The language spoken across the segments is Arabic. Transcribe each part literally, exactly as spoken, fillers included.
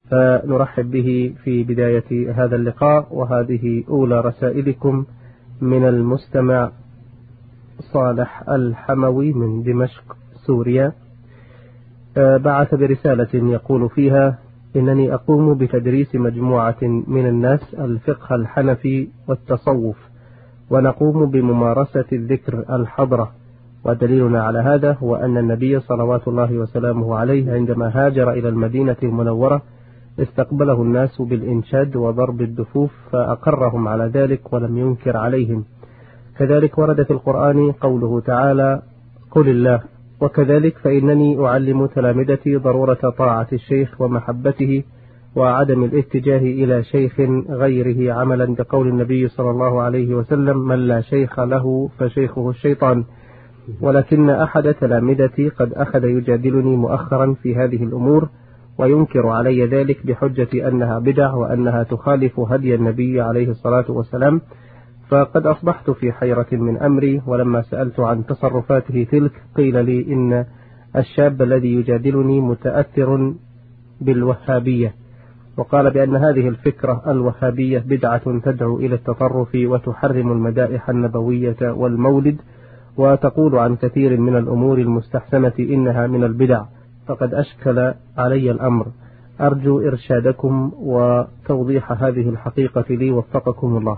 فنرحب به في بداية هذا اللقاء. وهذه أولى رسائلكم من المستمع صالح الحموي من دمشق سوريا. بعث برسالة يقول فيها: إنني أقوم بتدريس مجموعة من الناس الفقه الحنفي والتصوف، ونقوم بممارسة الذكر الحضرة، ودليلنا على هذا هو أن النبي صلوات الله وسلامه عليه عندما هاجر إلى المدينة المنورة استقبله الناس بالإنشاد وضرب الدفوف، فأقرهم على ذلك ولم ينكر عليهم. كذلك ورد في القرآن قوله تعالى: قل الله. وكذلك فإنني أعلم تلامذتي ضرورة طاعة الشيخ ومحبته وعدم الاتجاه إلى شيخ غيره، عملا بقول النبي صلى الله عليه وسلم: من لا شيخ له فشيخه الشيطان. ولكن أحد تلامذتي قد أخذ يجادلني مؤخرا في هذه الأمور وينكر علي ذلك بحجة أنها بدع وأنها تخالف هدي النبي عليه الصلاة والسلام، فقد أصبحت في حيرة من أمري. ولما سألت عن تصرفاته تلك قيل لي إن الشاب الذي يجادلني متأثر بالوهابية، وقال بأن هذه الفكرة الوهابية بدعة تدعو إلى التطرف وتحرم المدائح النبوية والمولد، وتقول عن كثير من الأمور المستحسنة إنها من البدع، فقد أشكل علي الأمر. أرجو إرشادكم وتوضيح هذه الحقيقة لي، وفقكم الله.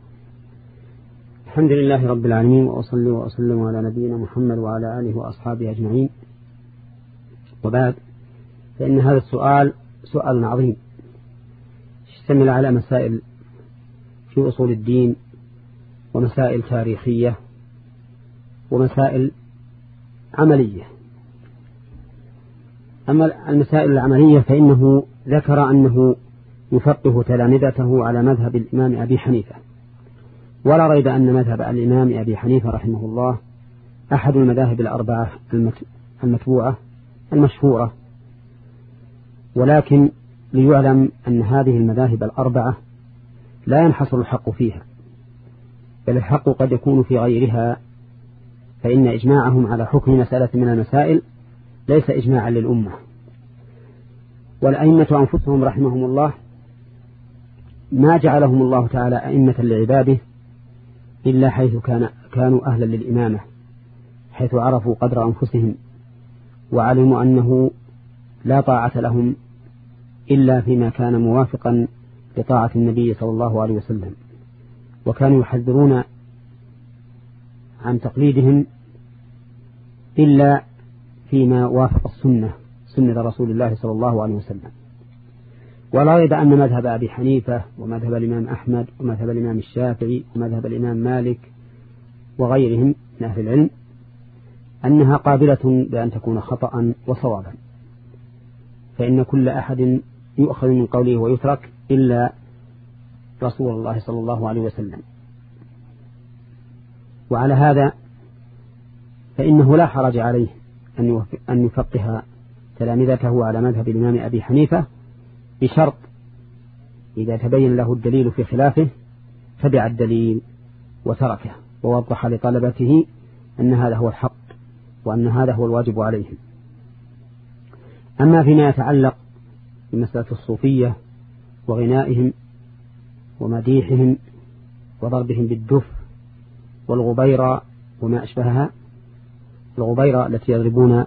الحمد لله رب العالمين، وأصلي وأسلم على نبينا محمد وعلى آله وأصحابه أجمعين، وبعد، فإن هذا السؤال سؤال عظيم يشتمل على مسائل في أصول الدين ومسائل تاريخية ومسائل عملية. أما المسائل العملية فإنه ذكر أنه يفقه تلامذته على مذهب الإمام أبي حنيفة، ولا ريب أن مذهب الإمام أبي حنيفة رحمه الله أحد المذاهب الأربعة المتبوعة المشهورة، ولكن ليعلم أن هذه المذاهب الأربعة لا ينحصر الحق فيها، بل الحق قد يكون في غيرها، فإن إجماعهم على حكم مسألة من المسائل ليس إجماعا للأمة. والأئمة أنفسهم رحمهم الله ما جعلهم الله تعالى أئمة لعباده إلا حيث كان كانوا أهلا للإمامة، حيث عرفوا قدر أنفسهم وعلموا أنه لا طاعة لهم إلا فيما كان موافقا لطاعة النبي صلى الله عليه وسلم، وكانوا يحذرون عن تقليدهم إلا فيما وافق السنة سنة رسول الله صلى الله عليه وسلم. ولا ريب أن مذهب أبي حنيفة ومذهب الإمام أحمد ومذهب الإمام الشافعي ومذهب الإمام مالك وغيرهم من أهل العلم أنها قابلة بأن تكون خطأ وصوابا، فإن كل أحد يؤخذ من قوله ويترك إلا رسول الله صلى الله عليه وسلم. وعلى هذا فإنه لا حرج عليه أن يفقه تلامذته على مذهب الإمام أبي حنيفة، بشرط إذا تبين له الدليل في خلافه تبع الدليل وتركه، ووضح لطلبته أن هذا هو الحق وأن هذا هو الواجب عليهم. أما فيما يتعلق بمسألة الصوفية وغنائهم ومديحهم وضربهم بالدف والغبيرة وما أشبهها، الغبيرة التي يضربون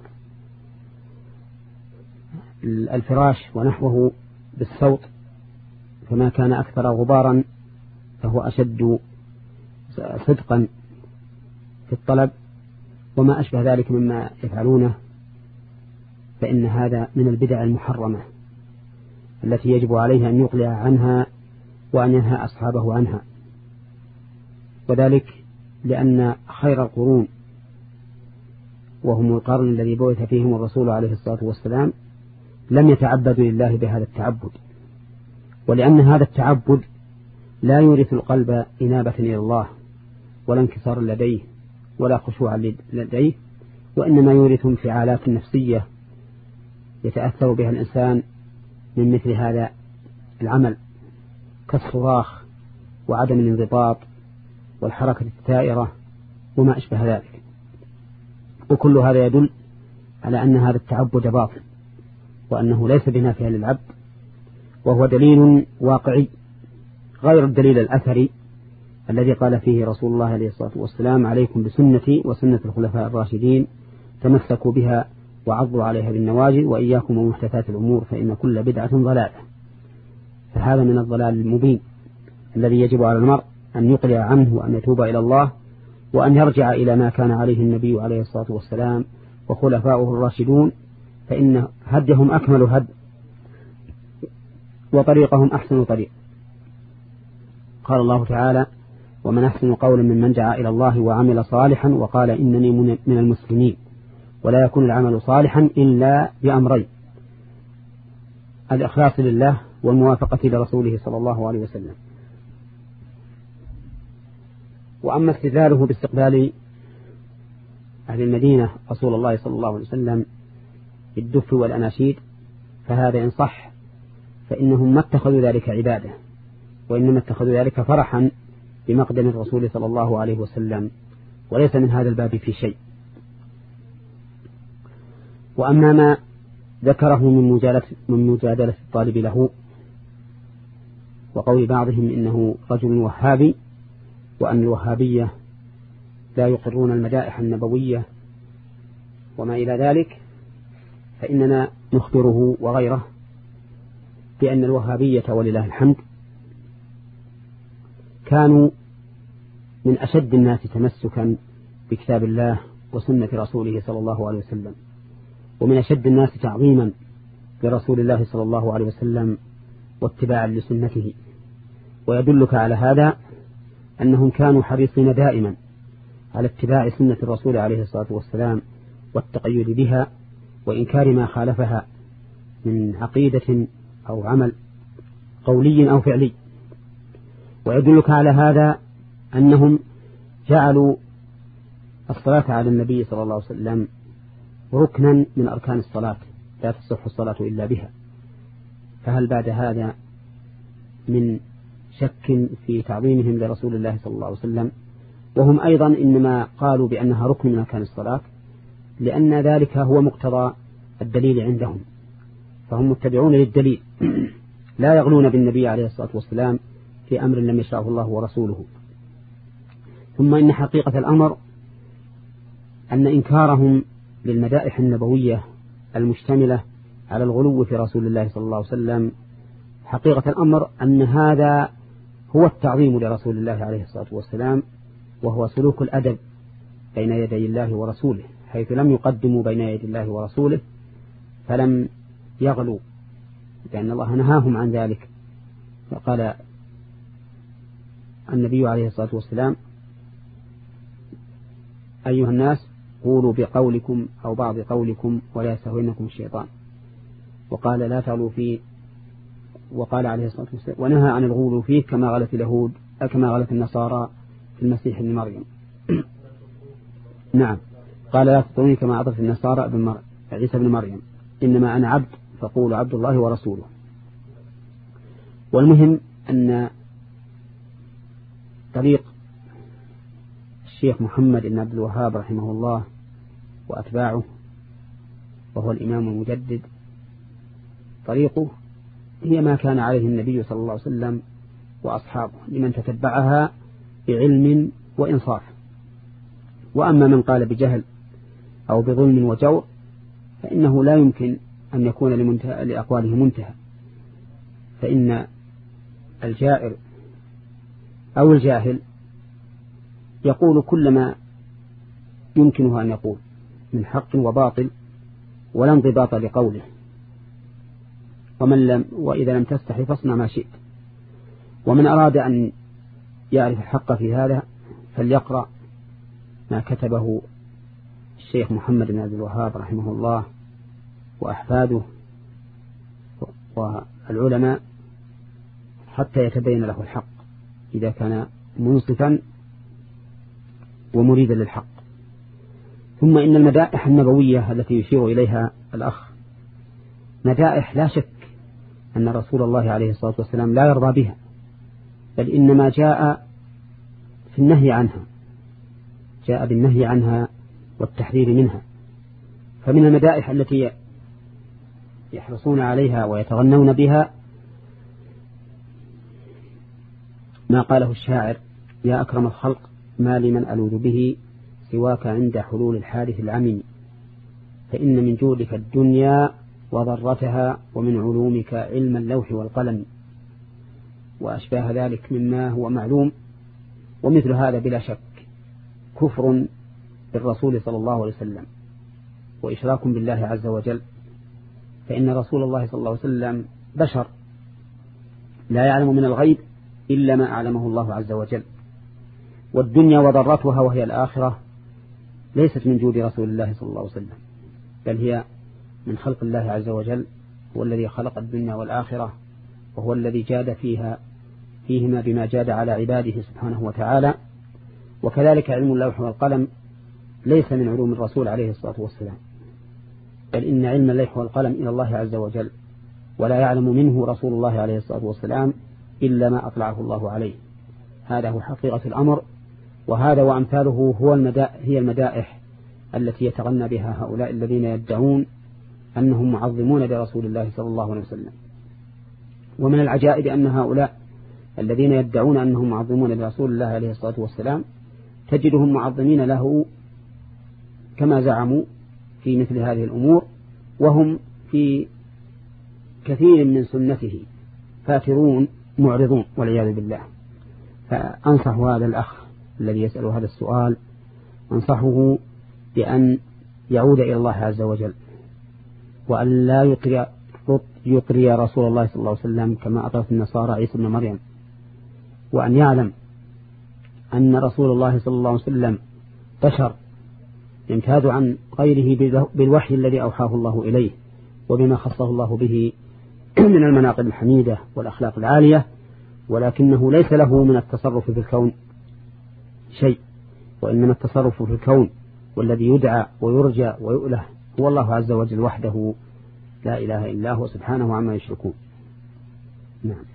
الفراش ونحوه بالصوت، فما كان أكثر غبارا فهو أشد صدقا في الطلب، وما أشبه ذلك مما يفعلونه، فإن هذا من البدع المحرمة التي يجب عليه أن يقلع عنها وأن ينهى أصحابه عنها. وذلك لأن خير القرون وهم القرن الذي بعث فيهم الرسول عليه الصلاة والسلام لم يتعبدوا لله بهذا التعبد، ولأن هذا التعبد لا يورث القلب إنابة إلى الله ولا انكسار لديه ولا خشوع لديه، وإنما يورث انفعالات نفسية يتأثر بها الإنسان من مثل هذا العمل، كالصراخ وعدم الانضباط والحركة الثائرة وما أشبه ذلك. وكل هذا يدل على أن هذا التعبد باطل، وأنه ليس بنافع للعبد، وهو دليل واقعي غير الدليل الأثري الذي قال فيه رسول الله عليه الصلاة والسلام: عليكم بسنتي وسنة الخلفاء الراشدين تمسكوا بها وعضوا عليها بالنواجذ وإياكم ومحدثات الأمور فإن كل بدعة ضلالة. فهذا من الضلال المبين الذي يجب على المرء أن يقلع عنه وأن يتوب إلى الله وأن يرجع إلى ما كان عليه النبي عليه الصلاة والسلام وخلفاؤه الراشدون، فإن هديهم أكمل هد وطريقهم أحسن طريق. قال الله تعالى: ومن أحسن قولا ممن دعا إلى الله وعمل صالحا وقال إنني من المسلمين. ولا يكون العمل صالحا إلا بأمرين: الإخلاص لله والموافقة لرسوله صلى الله عليه وسلم. وأما استدلاله باستقبال أهل المدينة رسول الله صلى الله عليه وسلم بالدف والأناشيد فهذا إن صح فإنهم ما اتخذوا ذلك عبادة، وإنما اتخذوا ذلك فرحا بمقدم الرسول صلى الله عليه وسلم، وليس من هذا الباب في شيء. وأما ما ذكره من مجادلة, من مجادلة الطالب له وقول بعضهم إنه رجل وهابي وأن الوهابية لا يقرون المدائح النبوية وما إلى ذلك، فإننا نخبره وغيره بأن الوهابية ولله الحمد كانوا من أشد الناس تمسكا بكتاب الله وسنة رسوله صلى الله عليه وسلم، ومن أشد الناس تعظيما لرسول الله صلى الله عليه وسلم واتباعا لسنته. ويدلك على هذا أنهم كانوا حريصين دائما على اتباع سنة الرسول عليه الصلاة والسلام والتقيد بها وإنكار ما خالفها من عقيدة أو عمل قولي أو فعلي. ويدلك على هذا أنهم جعلوا الصلاة على النبي صلى الله عليه وسلم ركنا من أركان الصلاة لا تصح الصلاة إلا بها. فهل بعد هذا من شك في تعظيمهم لرسول الله صلى الله عليه وسلم؟ وهم أيضا إنما قالوا بأنها ركن من أركان الصلاة لأن ذلك هو مقتضى الدليل عندهم، فهم متبعون للدليل لا يغلون بالنبي عليه الصلاة والسلام في أمر لم يشرعه الله ورسوله. ثم إن حقيقة الأمر أن إنكارهم للمدائح النبوية المشتملة على الغلو في رسول الله صلى الله عليه وسلم حقيقة الأمر أن هذا هو التعظيم لرسول الله عليه الصلاة والسلام، وهو سلوك الأدب بين يدي الله ورسوله، حيث لم يقدموا بين يدي الله ورسوله فلم يغلوا، لأن الله نهاهم عن ذلك. فقال النبي عليه الصلاة والسلام: أيها الناس قولوا بقولكم أو بعض قولكم ولا يستهوينكم الشيطان. وقال لا تغلوا فيه، وقال عليه الصلاة والسلام: ونهى عن الغلو فيه كما غلت اليهود كما غلت النصارى في المسيح ابن مريم. نعم، قال لا تطروني كما عطت النصارى ابن مر... عيسى بن مريم، إنما أنا عبد فقولوا عبد الله ورسوله. والمهم أن طريق الشيخ محمد بن عبد الوهاب رحمه الله وأتباعه، وهو الإمام المجدد، طريقه هي ما كان عليه النبي صلى الله عليه وسلم وأصحابه لمن تتبعها بعلم وإنصاف. وأما من قال بجهل أو بظلم وجور فإنه لا يمكن أن يكون لمنتهى لأقواله منتهى، فإن الجائر أو الجاهل يقول كل ما يمكنه أن يقول من حق وباطل ولا انضباط لقوله، ومن لم وإذا لم تستحي فاصنع ما شئت. ومن أراد أن يعرف الحق في هذا فليقرأ ما كتبه الشيخ محمد بن عبد الوهاب رحمه الله وأحفاده والعلماء حتى يتبين له الحق إذا كان منصفا ومريدا للحق. ثم إن المدائح النبوية التي يشير إليها الأخ مدائح لا شك أن رسول الله عليه الصلاة والسلام لا يرضى بها، بل إنما جاء في النهي عنها، جاء بالنهي عنها والتحذير منها. فمن المدائح التي يحرصون عليها ويتغنون بها ما قاله الشاعر: يا أكرم الخلق ما لمن ألوذ به سواك عند حلول الحادث العميم، فإن من جودك الدنيا وضرتها ومن علومك علم اللوح والقلم، وأشباه ذلك مما هو معلوم. ومثل هذا بلا شك كفر بالرسول صلى الله عليه وسلم وإشراك بالله عز وجل، فإن رسول الله صلى الله عليه وسلم بشر لا يعلم من الغيب إلا ما أعلمه الله عز وجل، والدنيا وضرتها وهي الآخرة ليست من جود رسول الله صلى الله عليه وسلم، بل هي من خلق الله عز وجل، هو الذي خلق الدنيا والآخرة، وهو الذي جاد فيها فيهما بما جاد على عباده سبحانه وتعالى. وكذلك علم اللوح والقلم ليس من علوم الرسول عليه الصلاة والسلام، بل إن علم اللوح والقلم إلى الله عز وجل، ولا يعلم منه رسول الله عليه الصلاة والسلام إلا ما أطلعه الله عليه. هذا هو حقيقة الأمر، وهذا وأمثاله هو المدائح هي المدائح التي يتغنى بها هؤلاء الذين يدعون أنهم معظمون لرسول الله صلى الله عليه وسلم. ومن العجائب أن هؤلاء الذين يدعون أنهم معظمون لرسول الله عليه الصلاة والسلام تجدهم معظمين له كما زعموا في مثل هذه الأمور، وهم في كثير من سنته فاترون معرضون والعياذ بالله. فأنصح هذا الأخ الذي يسأل هذا السؤال، أنصحه بأن يعود إلى الله عز وجل، وأن لا يطري, يطري رسول الله صلى الله عليه وسلم كما أطرت النصارى عيسى بن مريم، وأن يعلم أن رسول الله صلى الله عليه وسلم بشر يمتاز عن غيره بالوحي الذي أوحاه الله إليه وبما خصه الله به من المناقب الحميدة والأخلاق العالية، ولكنه ليس له من التصرف في الكون شيء، وإنما التصرف في الكون والذي يدعى ويرجى ويؤله هو الله عز وجل وحده لا إله إلا هو سبحانه عما يشركون. نعم.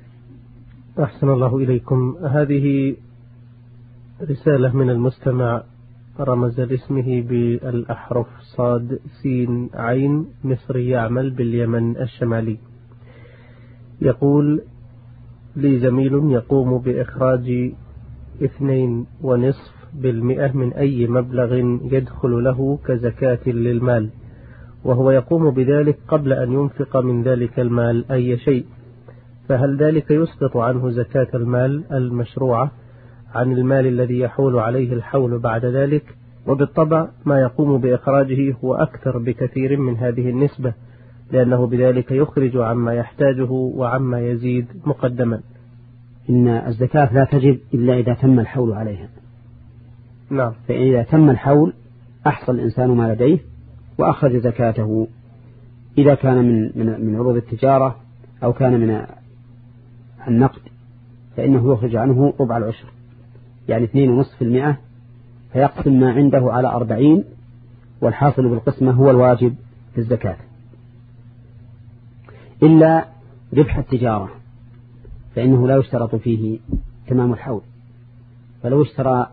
أحسن الله إليكم. هذه رسالة من المستمع رمز لاسمه بالأحرف صاد سين عين، مصري يعمل باليمن الشمالي. يقول: لي زميل يقوم بإخراج اثنين ونصف بالمئة من أي مبلغ يدخل له كزكاة للمال، وهو يقوم بذلك قبل أن ينفق من ذلك المال أي شيء، فهل ذلك يسقط عنه زكاة المال المشروعة عن المال الذي يحول عليه الحول بعد ذلك؟ وبالطبع ما يقوم بإخراجه هو أكثر بكثير من هذه النسبة، لأنه بذلك يخرج عما يحتاجه وعما يزيد مقدما. إن الزكاة لا تجب إلا إذا تم الحول عليها. نعم. فإذا تم الحول أحصى الإنسان ما لديه وأخرج زكاته، إذا كان من من من عروض التجارة أو كان من النقد فإنه يخرج عنه ربع العشر، يعني اثنين ونصف في المئة، فيقسم ما عنده على أربعين، والحاصل بالقسمة هو الواجب في الزكاة. إلا ربح التجارة فإنه لا يشترط فيه تمام الحول، فلو اشترى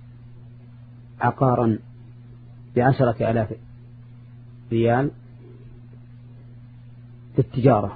عقارا بعشرة آلاف ريال في التجارة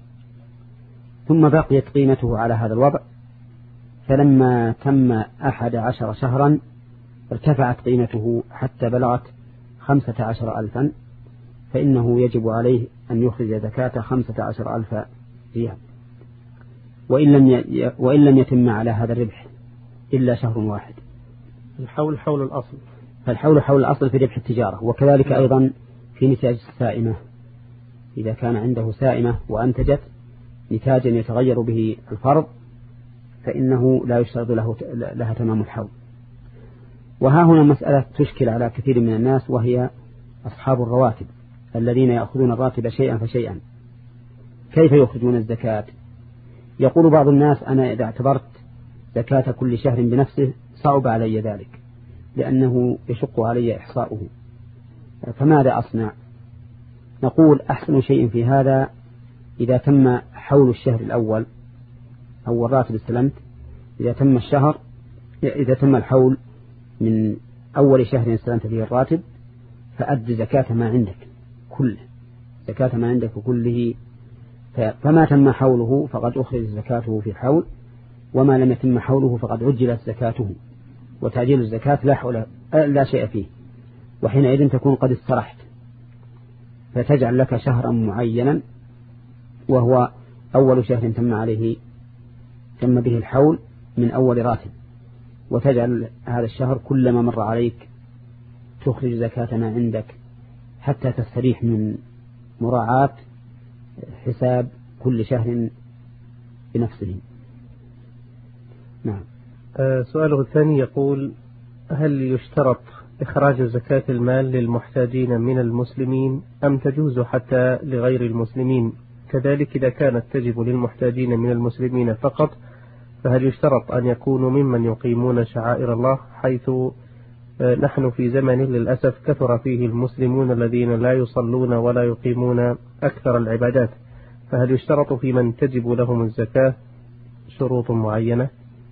ثم بقيت قيمته على هذا الوضع، فلما تم أحد عشر شهرا ارتفعت قيمته حتى بلغت خمسة عشر ألفا، فإنه يجب عليه أن يخرج زكاة خمسة عشر ألف ريال، وإن لم وإن لم يتم على هذا الربح إلا شهر واحد. الحول حول الأصل، فالحول حول الأصل في ربح التجارة. وكذلك أيضا في نتاج السائمة، إذا كان عنده سائمة وأنتجت نتاجا يتغير به الفرض فإنه لا يشترط له لها تمام الحول. وها هنا مسألة تشكل على كثير من الناس، وهي أصحاب الرواتب الذين يأخذون الراتب شيئا فشيئا، كيف يخرجون الزكاة؟ يقول بعض الناس: أنا إذا اعتبرت زكاة كل شهر بنفسه صعب علي ذلك لأنه يشق علي إحصاؤه، فماذا أصنع؟ نقول: أحسن شيء في هذا إذا تم حول الشهر الأول أو الراتب استلمت، إذا تم الشهر إذا تم الحول من أول شهر استلمت فيه الراتب فأد زكاة ما عندك كله، زكاة ما عندك كله، فما تم حوله فقد أخرج زكاته في الحول، وما لم يتم حوله فقد عجلت زكاته، وتعجيل الزكاة لا حول لا شيء فيه، وحينئذ تكون قد استرحت، فتجعل لك شهرا معينا وهو أول شهر تم عليه تم به الحول من أول راتب، وتجعل هذا الشهر كلما مر عليك تخرج زكاة ما عندك حتى تستريح من مراعاة حساب كل شهر بنفسه. نعم. سؤاله الثاني يقول: هل يشترط إخراج زكاة المال للمحتاجين من المسلمين أم تجوز حتى لغير المسلمين؟ كذلك إذا كانت تجب للمحتاجين من المسلمين فقط فهل يشترط أن يكونوا ممن يقيمون شعائر الله، حيث نحن في زمن للأسف كثر فيه المسلمون الذين لا يصلون ولا يقيمون أكثر العبادات، فهل يشترط في من تجب لهم الزكاة شروط معينة؟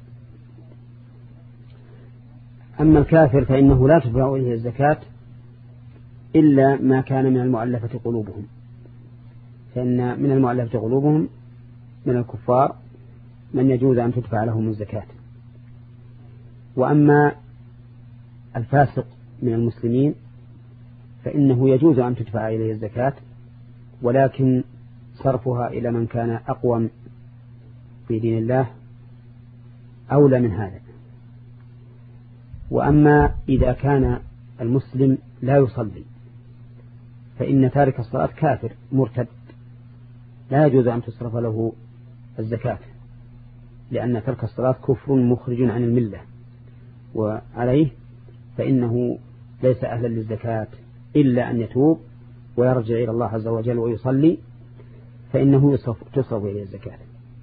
أما الكافر فإنه لا تدفع إليه الزكاة إلا ما كان من المؤلفة قلوبهم، فإن من المؤلفة قلوبهم من الكفار من يجوز أن تدفع لهم الزكاة. وأما الفاسق من المسلمين فإنه يجوز أن تدفع إليه الزكاة، ولكن صرفها إلى من كان أقوم في دين الله أولى من هذا. وأما إذا كان المسلم لا يصلي فإن تارك الصلاة كافر مرتد، لا يجوز أن تصرف له الزكاة، لأن ترك الصلاة كفر مخرج عن الملة، وعليه فإنه ليس أهلا للزكاة إلا أن يتوب ويرجع إلى الله عز وجل ويصلي، فإنه يصرف تصرف إليه الزكاة.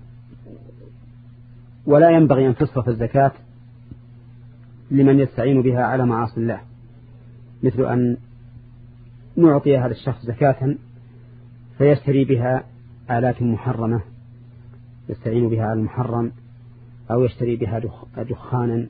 ولا ينبغي أن تصرف الزكاة لمن يستعين بها على معاصي الله، مثل أن نعطي هذا الشخص زكاة فيشتري بها آلات محرمة يستعين بها على المحرم، أو يشتري بها دخانا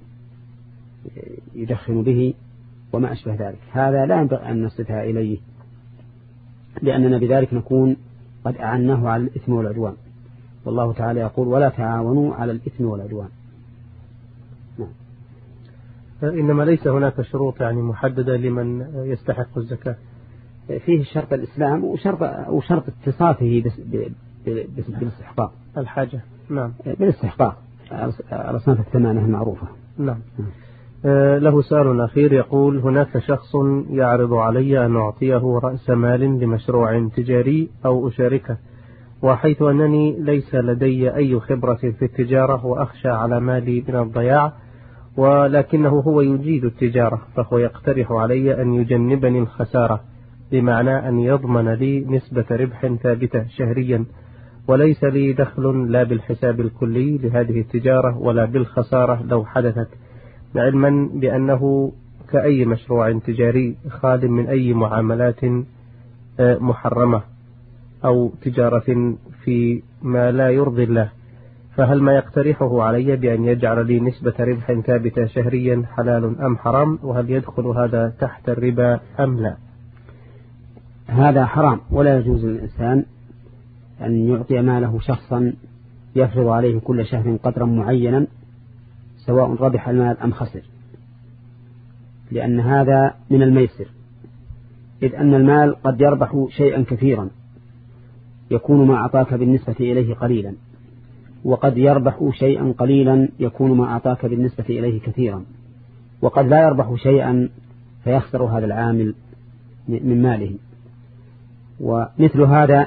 يدخن به وما أشبه ذلك. هذا لا ينبغي أن نصرفها إليه، لأننا بذلك نكون قد أعناه على الإثم والعدوان، والله تعالى يقول: ولا تعاونوا على الإثم والعدوان. نعم. إنما ليس هناك شروط يعني محددة لمن يستحق الزكاة. فيه شرط الإسلام وشرط, وشرط اتصافه بالاستحقاق، الحاجة. نعم. بالاستحقاق، الأصناف الثمانية المعروفة. نعم. آه له سؤال أخير يقول: هناك شخص يعرض علي أن أعطيه رأس مال لمشروع تجاري أو أشاركه، وحيث أنني ليس لدي أي خبرة في التجارة وأخشى على مالي من الضياع، ولكنه هو يجيد التجارة، فهو يقترح علي أن يجنبني الخسارة، بمعنى أن يضمن لي نسبة ربح ثابتة شهريا، وليس لي دخل لا بالحساب الكلي لهذه التجارة ولا بالخسارة لو حدثت، علما بأنه كأي مشروع تجاري خال من أي معاملات محرمة أو تجارة في ما لا يرضي الله، فهل ما يقترحه علي بأن يجعل لي نسبة ربح ثابتة شهريا حلال أم حرام؟ وهل يدخل هذا تحت الربا أم لا؟ هذا حرام، ولا يجوز للإنسان أن يعطي ماله شخصا يفرض عليه كل شهر قدرا معينا سواء ربح المال أم خسر، لأن هذا من الميسر، إذ أن المال قد يربح شيئا كثيرا يكون ما أعطاك بالنسبة إليه قليلا، وقد يربح شيئا قليلا يكون ما أعطاك بالنسبة إليه كثيرا، وقد لا يربح شيئا فيخسر هذا العامل من ماله. ومثل هذا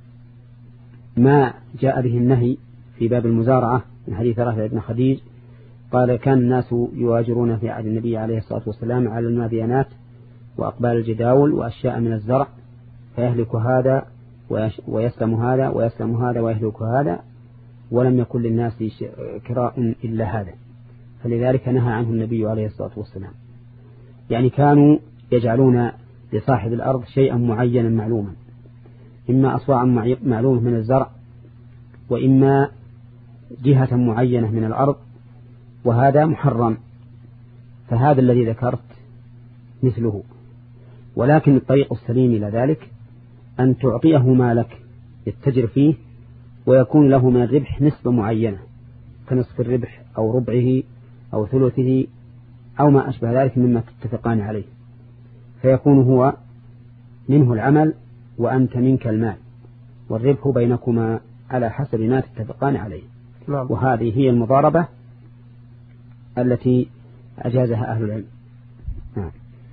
ما جاء به النهي في باب المزارعة من حديث رافع بن خديج قال: كان الناس يواجرون في عهد النبي عليه الصلاة والسلام على المابينات وأقبال الجداول وأشياء من الزرع، فيهلك هذا ويسلم هذا ويسلم هذا ويهلك هذا، ولم يكن للناس كراء إلا هذا، فلذلك نهى عنه النبي عليه الصلاة والسلام. يعني كانوا يجعلون لصاحب الأرض شيئا معينا معلوما، إما أصواعا معلومة من الزرع، وإما جهة معينة من الأرض، وهذا محرم، فهذا الذي ذكرت مثله. ولكن الطريق السليم إلى ذلك أن تعطيه مالك يتجر فيه ويكون له من الربح نسبة معينة، كنصف الربح أو ربعه أو ثلثه أو ما أشبه ذلك مما تتفقان عليه، فيكون هو منه العمل وأنت منك المال، والربح بينكما على حسب ما تتفقان عليه. نعم. وهذه هي المضاربة التي أجازها أهل العلم. نعم.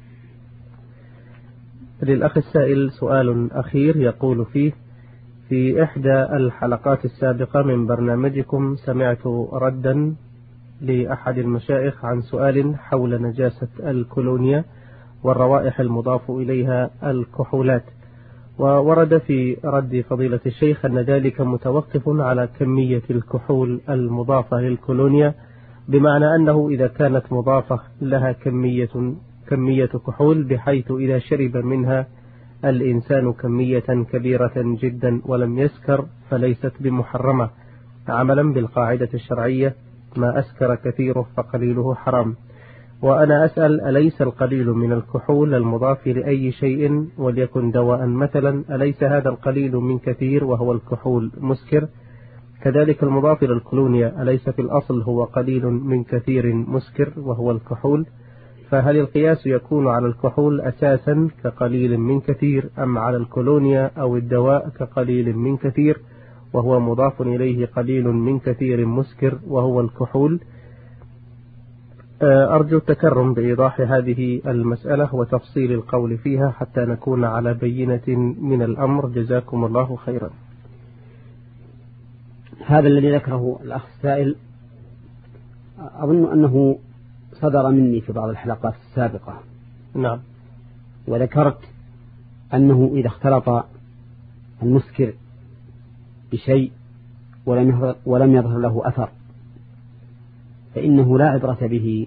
للأخ السائل سؤال أخير يقول فيه: في إحدى الحلقات السابقة من برنامجكم سمعت ردا لأحد المشايخ عن سؤال حول نجاسة الكولونيا والروائح المضاف إليها الكحولات، وورد في رد فضيلة الشيخ أن ذلك متوقف على كمية الكحول المضافة للكولونيا، بمعنى أنه إذا كانت مضافة لها كمية كمية كحول بحيث إذا شرب منها الإنسان كمية كبيرة جدا ولم يسكر فليست بمحرمة، عملا بالقاعدة الشرعية: ما أسكر كثيره فقليله حرام. وأنا أسأل: أليس القليل من الكحول المضاف لأي شيء وليكن دواء مثلا، أليس هذا القليل من كثير وهو الكحول مسكر؟ كذلك المضاف للكولونيا أليس في الأصل هو قليل من كثير مسكر وهو الكحول؟ فهل القياس يكون على الكحول أساسا كقليل من كثير، أم على الكولونيا أو الدواء كقليل من كثير وهو مضاف إليه قليل من كثير مسكر وهو الكحول؟ أرجو التكرم بإيضاح هذه المسألة وتفصيل القول فيها حتى نكون على بينة من الأمر، جزاكم الله خيرا. هذا الذي ذكره الأخ السائل أظن أنه صدر مني في بعض الحلقات السابقة. نعم. وذكرت أنه إذا اختلط المسكر بشيء ولم يظهر, ولم يظهر له أثر فإنه لا عبرة به،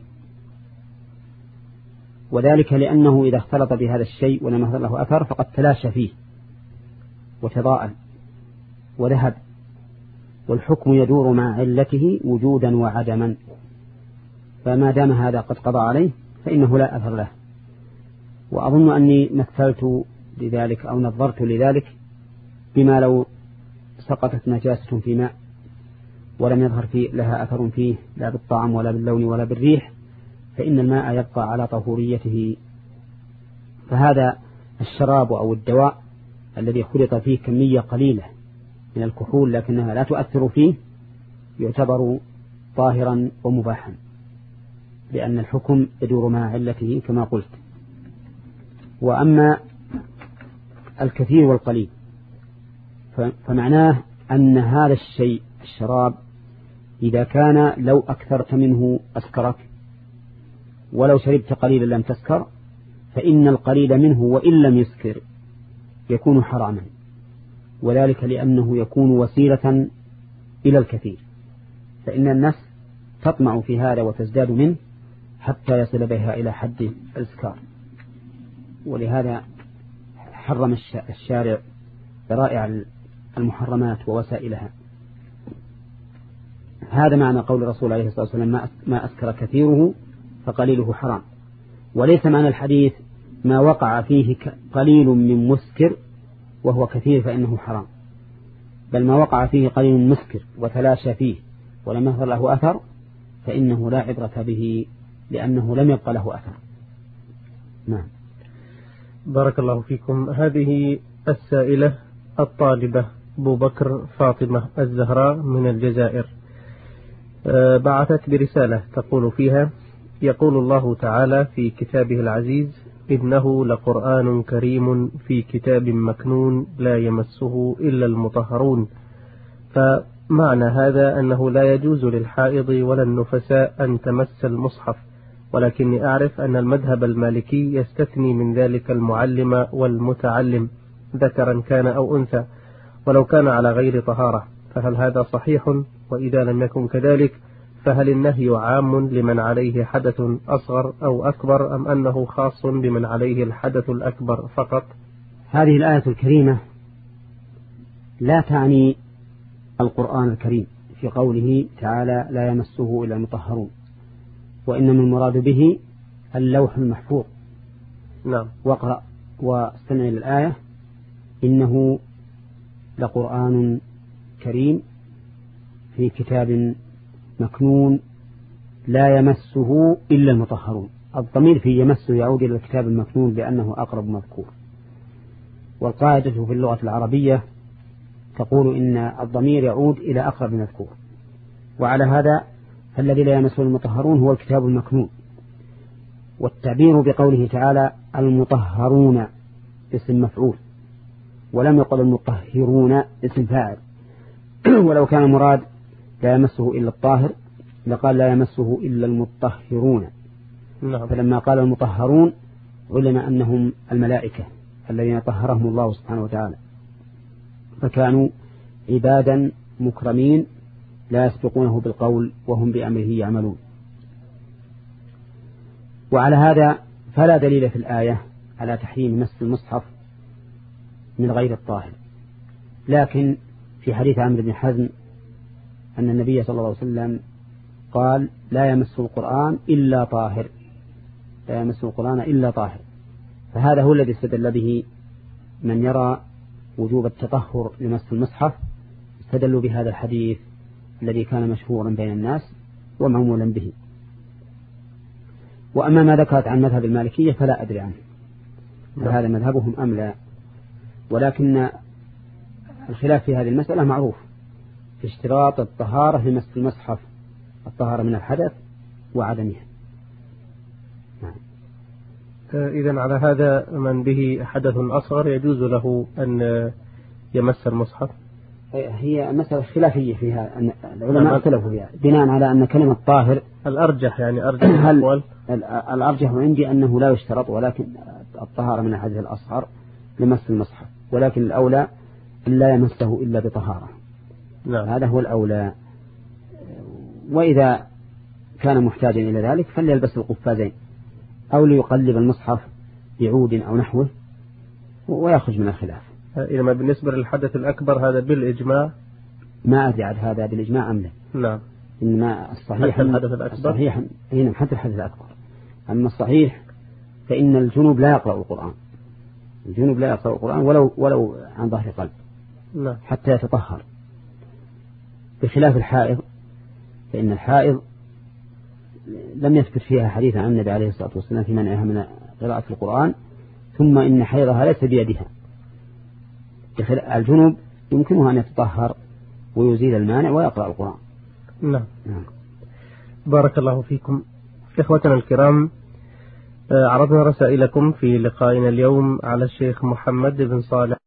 وذلك لأنه إذا اختلط بهذا الشيء ولم يظهر له أثر فقد تلاشى فيه وتضاءل وذهب، والحكم يدور مع علته وجودا وعدما، فما دام هذا قد قضى عليه فإنه لا أثر له. وأظن أني مثلت لذلك أو نظرت لذلك بما لو سقطت نجاسة في ماء ولم يظهر فيه لها أثر فيه لا بالطعم ولا باللون ولا بالريح، فإن الماء يبقى على طهوريته. فهذا الشراب أو الدواء الذي خلط فيه كمية قليلة من الكحول لكنها لا تؤثر فيه يعتبر طاهرا ومباحا، لأن الحكم يدور مع علته كما قلت. وأما الكثير والقليل فمعناه أن هذا الشيء الشراب إذا كان لو أكثرت منه أسكرك، ولو شربت قليلا لم تسكر، فإن القليل منه وإن لم يسكر يكون حراما، وذلك لأنه يكون وسيلة إلى الكثير، فإن النفس تطمع في هذا وتزداد منه حتى يصل بها إلى حد الإسكار. ولهذا حرم الشارع ذرائع المحرمات ووسائلها. هذا معنى قول الرسول عليه الصلاة والسلام: ما أسكر كثيره فقليله حرام. وليس معنى الحديث ما وقع فيه قليل من مسكر وهو كثير فإنه حرام، بل ما وقع فيه قليل مسكر وتلاشى فيه ولم يظهر له أثر فإنه لا عبرة به لأنه لم يبقى له أثر. نعم. بارك الله فيكم. هذه السائلة الطالبة أبو بكر فاطمة الزهراء من الجزائر بعثت برسالة تقول فيها: يقول الله تعالى في كتابه العزيز: إنه لقرآن كريم في كتاب مكنون لا يمسه إلا المطهرون. فمعنى هذا أنه لا يجوز للحائض ولا النفساء أن تمس المصحف، ولكني أعرف أن المذهب المالكي يستثني من ذلك المعلم والمتعلم ذكرا كان أو أنثى ولو كان على غير طهارة، فهل هذا صحيح؟ وإذا لم يكن كذلك فهل النهي عام لمن عليه حدث أصغر أو أكبر، أم أنه خاص بمن عليه الحدث الأكبر فقط؟ هذه الآية الكريمة لا تعني القرآن الكريم في قوله تعالى: لا يمسه إلا المطهرون، وإنما المراد به اللوح المحفوظ. نعم. واقرأ واستمع للآية: إنه لقرآن كريم في كتاب مكنون لا يمسه إلا المطهرون. الضمير في يمسه يعود إلى الكتاب المكنون لأنه أقرب مذكور. والقاعدة في اللغة العربية تقول إن الضمير يعود إلى أقرب مذكور، وعلى هذا فالذي لا يمسه المطهرون هو الكتاب المكنون. والتعبير بقوله تعالى المطهرون اسم مفعول، ولم يقل المطهرون اسم فاعل. ولو كان مراد لا يمسه إلا الطاهر لقال لا يمسه إلا المطهرون. نعم. فلما قال المطهرون علم أنهم الملائكة الذين طهرهم الله سبحانه وتعالى، فكانوا عبادا مكرمين لا يسبقونه بالقول وهم بأمره يعملون. وعلى هذا فلا دليل في الآية على تحريم مس المصحف من غير الطاهر، لكن في حديث عمرو بن حزم أن النبي صلى الله عليه وسلم قال لا يمس القرآن إلا طاهر، لا يمس القرآن إلا طاهر. فهذا هو الذي استدل به من يرى وجوب التطهر لمس المصحف، استدلوا بهذا الحديث الذي كان مشهورا بين الناس ومعمولا به. وأما ما ذكرت عن مذهب المالكية فلا أدري عنه، فهذا مذهبهم أم لا، ولكن الخلاف في هذه المسألة معروف في اشتراط الطهارة لمس المصحف، الطهارة من الحدث وعدمها. نعم. إذن على هذا من به حدث أصغر يجوز له أن يمس المصحف؟ هي مسألة خلافية فيها، أن العلماء اختلفوا فيها بناء على أن كلمة طاهر الأرجح، يعني أرجح الأقوال الأرجح عندي أنه لا يشترط، ولكن الطهارة من الحدث الأصغر لمس المصحف، ولكن الأولى أن لا يمسه إلا بطهارة. نعم. هذا هو الأولى. وإذا كان محتاجا إلى ذلك فليلبس القفازين أو ليقلب المصحف بعود أو نحوه ويخرج من الخلاف. إنما بالنسبة للحدث الأكبر هذا بالإجماع ما أدري عن هذا بالإجماع أم لا. نعم. إنما الصحيح الحدث الأكبر الصحيح هنا حتى الحدث الأكبر. أما الصحيح فإن الجنوب لا يقرأ القرآن، الجنوب لا يقرأ القرآن ولو ولو عن ظهر قلب. نعم. حتى يتطهر، بخلاف الحائض، فإن الحائض لم يثبت فيها حديث عن النبي عليه الصلاة والسلام في منعها من قراءة القرآن، ثم إن حيضها ليس بيدها. الجنوب يمكنها أن يتطهر ويزيل المانع ويقرأ القرآن. نعم. نعم. بارك الله فيكم. إخوتنا الكرام، عرضنا رسائلكم في لقائنا اليوم على الشيخ محمد بن صالح